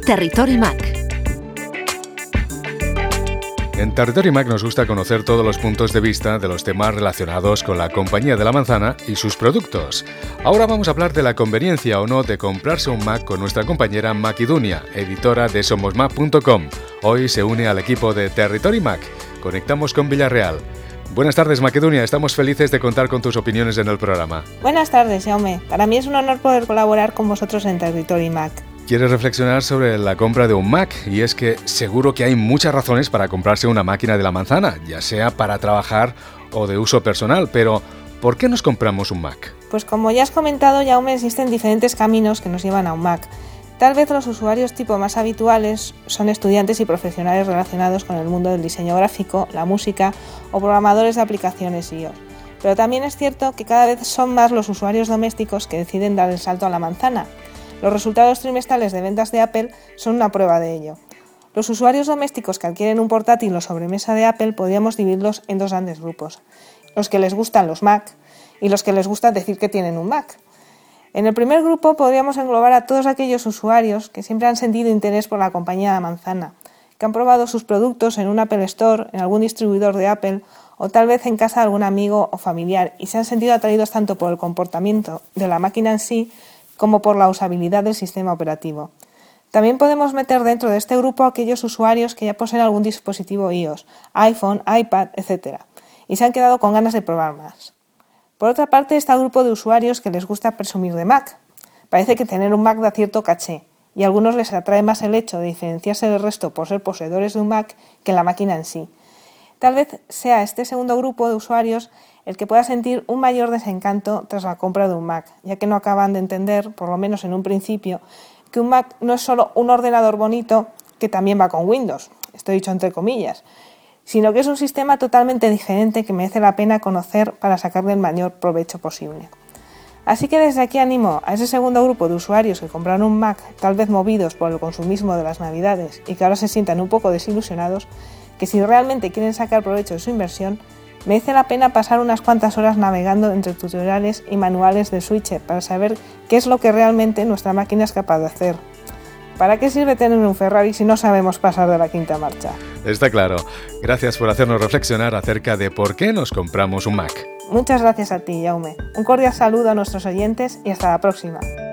Territory Mac. En Territory Mac nos gusta conocer todos los puntos de vista de los temas relacionados con la compañía de la manzana y sus productos. Ahora vamos a hablar de la conveniencia o no de comprarse un Mac con nuestra compañera Maquidunia, editora de somosmac.com. Hoy se une al equipo de Territory Mac. Conectamos con Villarreal. Buenas tardes, Maquidunia. Estamos felices de contar con tus opiniones en el programa. Buenas tardes, Jaume. Para mí es un honor poder colaborar con vosotros en Territory Mac. ¿Quieres reflexionar sobre la compra de un Mac? Y es que seguro que hay muchas razones para comprarse una máquina de la manzana, ya sea para trabajar o de uso personal, pero ¿por qué nos compramos un Mac? Pues como ya has comentado, Jaume, existen diferentes caminos que nos llevan a un Mac. Tal vez los usuarios tipo más habituales son estudiantes y profesionales relacionados con el mundo del diseño gráfico, la música o programadores de aplicaciones iOS. Pero también es cierto que cada vez son más los usuarios domésticos que deciden dar el salto a la manzana. Los resultados trimestrales de ventas de Apple son una prueba de ello. Los usuarios domésticos que adquieren un portátil o sobremesa de Apple podríamos dividirlos en dos grandes grupos: los que les gustan los Mac y los que les gusta decir que tienen un Mac. En el primer grupo podríamos englobar a todos aquellos usuarios que siempre han sentido interés por la compañía de la manzana, que han probado sus productos en un Apple Store, en algún distribuidor de Apple o tal vez en casa de algún amigo o familiar y se han sentido atraídos tanto por el comportamiento de la máquina en sí como por la usabilidad del sistema operativo. También podemos meter dentro de este grupo a aquellos usuarios que ya poseen algún dispositivo iOS, iPhone, iPad, etc. y se han quedado con ganas de probar más. Por otra parte está el grupo de usuarios que les gusta presumir de Mac. Parece que tener un Mac da cierto caché y a algunos les atrae más el hecho de diferenciarse del resto por ser poseedores de un Mac que la máquina en sí. Tal vez sea este segundo grupo de usuarios el que pueda sentir un mayor desencanto tras la compra de un Mac, ya que no acaban de entender, por lo menos en un principio, que un Mac no es solo un ordenador bonito que también va con Windows, esto dicho entre comillas, sino que es un sistema totalmente diferente que merece la pena conocer para sacarle el mayor provecho posible. Así que desde aquí animo a ese segundo grupo de usuarios que compraron un Mac, tal vez movidos por el consumismo de las Navidades y que ahora se sientan un poco desilusionados, que si realmente quieren sacar provecho de su inversión, merece la pena pasar unas cuantas horas navegando entre tutoriales y manuales de switcher para saber qué es lo que realmente nuestra máquina es capaz de hacer. ¿Para qué sirve tener un Ferrari si no sabemos pasar de la quinta marcha? Está claro. Gracias por hacernos reflexionar acerca de por qué nos compramos un Mac. Muchas gracias a ti, Jaume. Un cordial saludo a nuestros oyentes y hasta la próxima.